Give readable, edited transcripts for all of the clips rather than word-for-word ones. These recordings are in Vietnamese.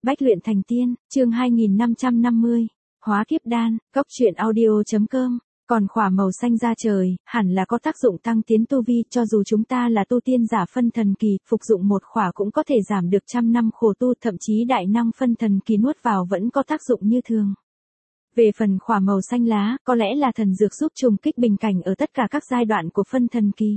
Bách luyện thành tiên, chương 2550, hóa kiếp đan, góc truyện audio.com. Còn khỏa màu xanh da trời, hẳn là có tác dụng tăng tiến tu vi, cho dù chúng ta là tu tiên giả phân thần kỳ, phục dụng một khỏa cũng có thể giảm được 100 năm khổ tu, thậm chí đại năng phân thần kỳ nuốt vào vẫn có tác dụng như thường. Về phần khỏa màu xanh lá, có lẽ là thần dược giúp trùng kích bình cảnh ở tất cả các giai đoạn của phân thần kỳ.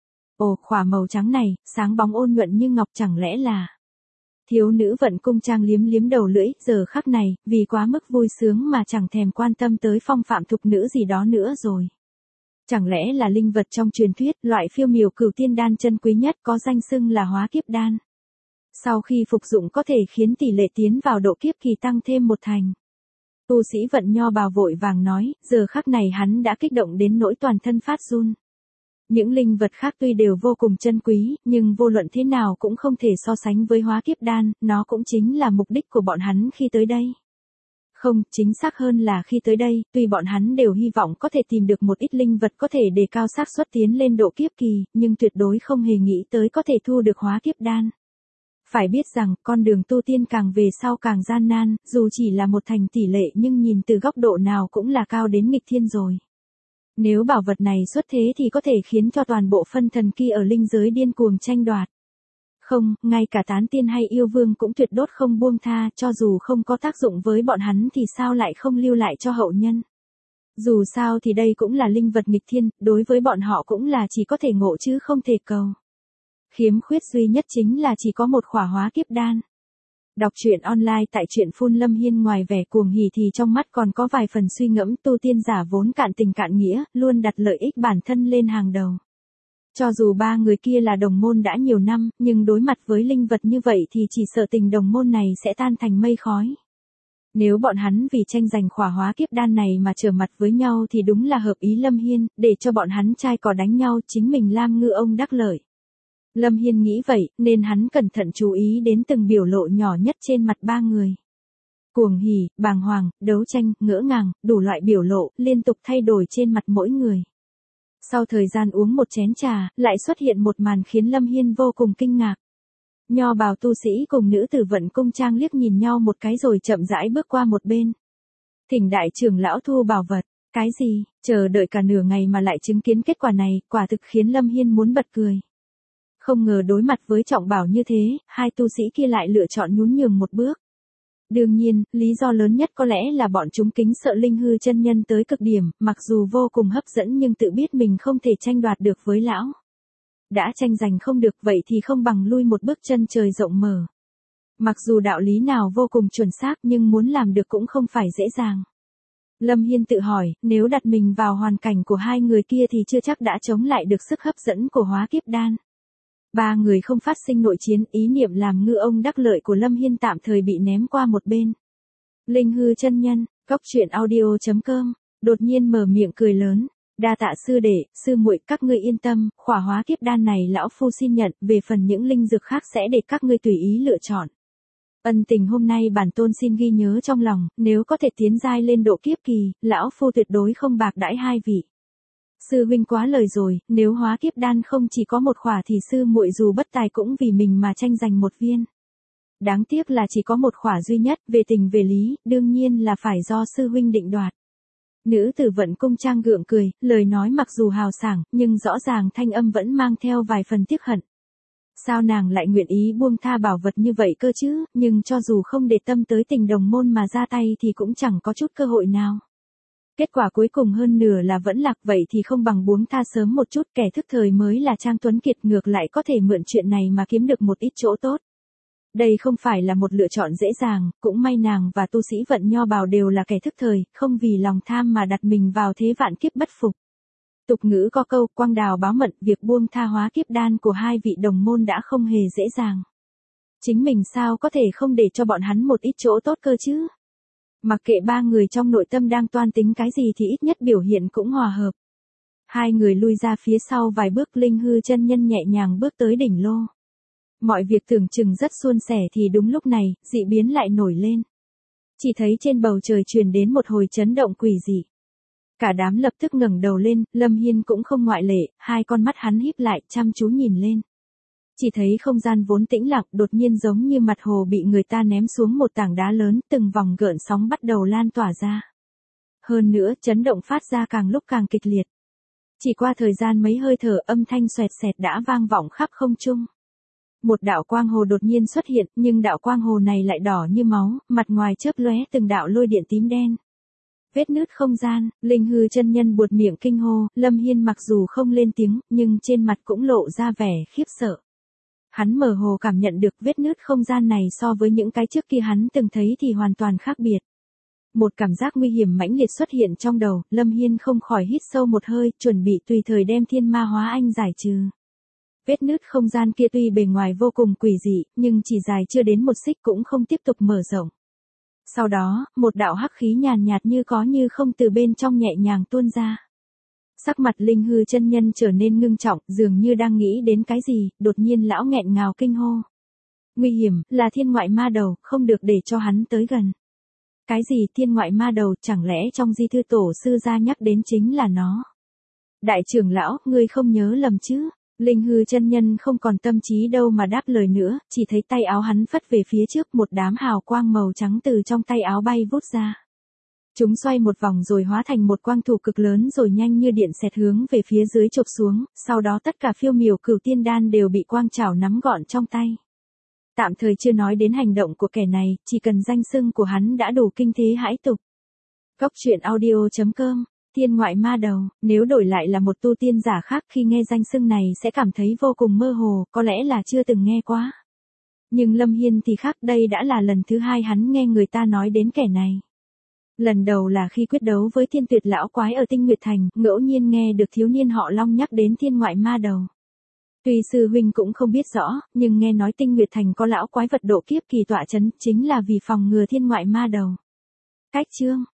Ồ, khỏa màu trắng này, sáng bóng ôn nhuận như ngọc, chẳng lẽ là... Thiếu nữ Vận Cung Trang liếm liếm đầu lưỡi, giờ khắc này, vì quá mức vui sướng mà chẳng thèm quan tâm tới phong phạm thục nữ gì đó nữa rồi. Chẳng lẽ là linh vật trong truyền thuyết, loại phiêu miểu cửu tiên đan chân quý nhất, có danh xưng là hóa kiếp đan. Sau khi phục dụng có thể khiến tỷ lệ tiến vào độ kiếp kỳ tăng thêm 1 thành. Tu sĩ Vận Nho Bào vội vàng nói, giờ khắc này hắn đã kích động đến nỗi toàn thân phát run. Những linh vật khác tuy đều vô cùng chân quý, nhưng vô luận thế nào cũng không thể so sánh với hóa kiếp đan, nó cũng chính là mục đích của bọn hắn khi tới đây. Không, chính xác hơn là khi tới đây, tuy bọn hắn đều hy vọng có thể tìm được một ít linh vật có thể đề cao xác suất tiến lên độ kiếp kỳ, nhưng tuyệt đối không hề nghĩ tới có thể thu được hóa kiếp đan. Phải biết rằng, con đường tu tiên càng về sau càng gian nan, dù chỉ là 1 thành tỷ lệ nhưng nhìn từ góc độ nào cũng là cao đến nghịch thiên rồi. Nếu bảo vật này xuất thế thì có thể khiến cho toàn bộ phân thần kỳ ở linh giới điên cuồng tranh đoạt. Không, ngay cả tán tiên hay yêu vương cũng tuyệt đốt không buông tha, cho dù không có tác dụng với bọn hắn thì sao lại không lưu lại cho hậu nhân. Dù sao thì đây cũng là linh vật nghịch thiên, đối với bọn họ cũng là chỉ có thể ngộ chứ không thể cầu. Khiếm khuyết duy nhất chính là chỉ có một khỏa hóa kiếp đan. Đọc truyện online tại truyện Phun Lâm Hiên, ngoài vẻ cuồng hỉ thì trong mắt còn có vài phần suy ngẫm, tu tiên giả vốn cạn tình cạn nghĩa, luôn đặt lợi ích bản thân lên hàng đầu. Cho dù 3 người kia là đồng môn đã nhiều năm, nhưng đối mặt với linh vật như vậy thì chỉ sợ tình đồng môn này sẽ tan thành mây khói. Nếu bọn hắn vì tranh giành khỏa hóa kiếp đan này mà trở mặt với nhau thì đúng là hợp ý Lâm Hiên, để cho bọn hắn trai cò đánh nhau, chính mình Lam Ngư ông đắc lợi. Lâm Hiên nghĩ vậy, nên hắn cẩn thận chú ý đến từng biểu lộ nhỏ nhất trên mặt 3 người. Cuồng hỉ, bàng hoàng, đấu tranh, ngỡ ngàng, đủ loại biểu lộ, liên tục thay đổi trên mặt mỗi người. Sau thời gian uống một chén trà, lại xuất hiện một màn khiến Lâm Hiên vô cùng kinh ngạc. Nho Bào tu sĩ cùng nữ tử Vận Cung Trang liếc nhìn nhau một cái rồi chậm rãi bước qua một bên. Thỉnh đại trưởng lão thu bảo vật. Cái gì, chờ đợi cả nửa ngày mà lại chứng kiến kết quả này, quả thực khiến Lâm Hiên muốn bật cười. Không ngờ đối mặt với trọng bảo như thế, hai tu sĩ kia lại lựa chọn nhún nhường một bước. Đương nhiên, lý do lớn nhất có lẽ là bọn chúng kính sợ Linh Hư chân nhân tới cực điểm, mặc dù vô cùng hấp dẫn nhưng tự biết mình không thể tranh đoạt được với lão. Đã tranh giành không được vậy thì không bằng lui một bước, chân trời rộng mở. Mặc dù đạo lý nào vô cùng chuẩn xác nhưng muốn làm được cũng không phải dễ dàng. Lâm Hiên tự hỏi, nếu đặt mình vào hoàn cảnh của hai người kia thì chưa chắc đã chống lại được sức hấp dẫn của hóa kiếp đan. 3 người không phát sinh nội chiến, ý niệm làm ngư ông đắc lợi của Lâm Hiên tạm thời bị ném qua một bên. Linh Hư chân nhân, góc truyện audio.com, đột nhiên mở miệng cười lớn, đa tạ sư đệ, sư muội, các ngươi yên tâm, khỏa hóa kiếp đan này lão phu xin nhận, về phần những linh dược khác sẽ để các ngươi tùy ý lựa chọn. Ân tình hôm nay bản tôn xin ghi nhớ trong lòng, nếu có thể tiến giai lên độ kiếp kỳ, lão phu tuyệt đối không bạc đãi hai vị. Sư huynh quá lời rồi, nếu hóa kiếp đan không chỉ có một khỏa thì sư muội dù bất tài cũng vì mình mà tranh giành một viên. Đáng tiếc là chỉ có một khỏa duy nhất, về tình về lý, đương nhiên là phải do sư huynh định đoạt. Nữ tử Vận Cung Trang gượng cười, lời nói mặc dù hào sảng, nhưng rõ ràng thanh âm vẫn mang theo vài phần tiếc hận. Sao nàng lại nguyện ý buông tha bảo vật như vậy cơ chứ, nhưng cho dù không để tâm tới tình đồng môn mà ra tay thì cũng chẳng có chút cơ hội nào. Kết quả cuối cùng hơn nửa là vẫn lạc, vậy thì không bằng buông tha sớm một chút, kẻ thức thời mới là Trang Tuấn Kiệt, ngược lại có thể mượn chuyện này mà kiếm được một ít chỗ tốt. Đây không phải là một lựa chọn dễ dàng, cũng may nàng và tu sĩ Vận Nho Bào đều là kẻ thức thời, không vì lòng tham mà đặt mình vào thế vạn kiếp bất phục. Tục ngữ có câu, quang đào báo mận, việc buông tha hóa kiếp đan của hai vị đồng môn đã không hề dễ dàng. Chính mình sao có thể không để cho bọn hắn một ít chỗ tốt cơ chứ? Mặc kệ 3 người trong nội tâm đang toan tính cái gì thì ít nhất biểu hiện cũng hòa hợp. Hai người lui ra phía sau vài bước, Linh Hư chân nhân nhẹ nhàng bước tới đỉnh lô. Mọi việc tưởng chừng rất suôn sẻ thì đúng lúc này, dị biến lại nổi lên. Chỉ thấy trên bầu trời truyền đến một hồi chấn động quỷ dị. Cả đám lập tức ngẩng đầu lên, Lâm Hiên cũng không ngoại lệ, hai con mắt hắn híp lại, chăm chú nhìn lên. Chỉ thấy không gian vốn tĩnh lặng đột nhiên giống như mặt hồ bị người ta ném xuống một tảng đá lớn, từng vòng gợn sóng bắt đầu lan tỏa ra. Hơn nữa, chấn động phát ra càng lúc càng kịch liệt. Chỉ qua thời gian mấy hơi thở, âm thanh xoẹt xẹt đã vang vọng khắp không trung. Một đạo quang hồ đột nhiên xuất hiện, nhưng đạo quang hồ này lại đỏ như máu, mặt ngoài chớp lóe từng đạo lôi điện tím đen. Vết nứt không gian, Linh Hư chân nhân buột miệng kinh hô, Lâm Hiên mặc dù không lên tiếng, nhưng trên mặt cũng lộ ra vẻ khiếp sợ. Hắn mơ hồ cảm nhận được vết nứt không gian này so với những cái trước kia hắn từng thấy thì hoàn toàn khác biệt. Một cảm giác nguy hiểm mãnh liệt xuất hiện trong đầu, Lâm Hiên không khỏi hít sâu một hơi, chuẩn bị tùy thời đem thiên ma hóa anh giải trừ. Vết nứt không gian kia tuy bề ngoài vô cùng quỷ dị, nhưng chỉ dài chưa đến một xích cũng không tiếp tục mở rộng. Sau đó, một đạo hắc khí nhàn nhạt như có như không từ bên trong nhẹ nhàng tuôn ra. Sắc mặt Linh Hư chân nhân trở nên ngưng trọng, dường như đang nghĩ đến cái gì, đột nhiên lão nghẹn ngào kinh hô. Nguy hiểm, là thiên ngoại ma đầu, không được để cho hắn tới gần. Cái gì thiên ngoại ma đầu, chẳng lẽ trong di thư tổ sư gia nhắc đến chính là nó? Đại trưởng lão, ngươi không nhớ lầm chứ? Linh Hư chân nhân không còn tâm trí đâu mà đáp lời nữa, chỉ thấy tay áo hắn phất về phía trước, một đám hào quang màu trắng từ trong tay áo bay vút ra. Chúng xoay một vòng rồi hóa thành một quang thủ cực lớn rồi nhanh như điện xẹt hướng về phía dưới chộp xuống, sau đó tất cả phiêu miểu cửu tiên đan đều bị quang trảo nắm gọn trong tay. Tạm thời chưa nói đến hành động của kẻ này, chỉ cần danh xưng của hắn đã đủ kinh thế hãi tục. Góc truyện audio.com, thiên ngoại ma đầu, nếu đổi lại là một tu tiên giả khác khi nghe danh xưng này sẽ cảm thấy vô cùng mơ hồ, có lẽ là chưa từng nghe quá. Nhưng Lâm Hiên thì khác, đây đã là lần thứ hai hắn nghe người ta nói đến kẻ này. Lần đầu là khi quyết đấu với thiên tuyệt lão quái ở Tinh Nguyệt Thành, ngẫu nhiên nghe được thiếu niên họ Long nhắc đến thiên ngoại ma đầu. Tuy sư huynh cũng không biết rõ, nhưng nghe nói Tinh Nguyệt Thành có lão quái vật độ kiếp kỳ tọa chấn, chính là vì phòng ngừa thiên ngoại ma đầu. Cách chương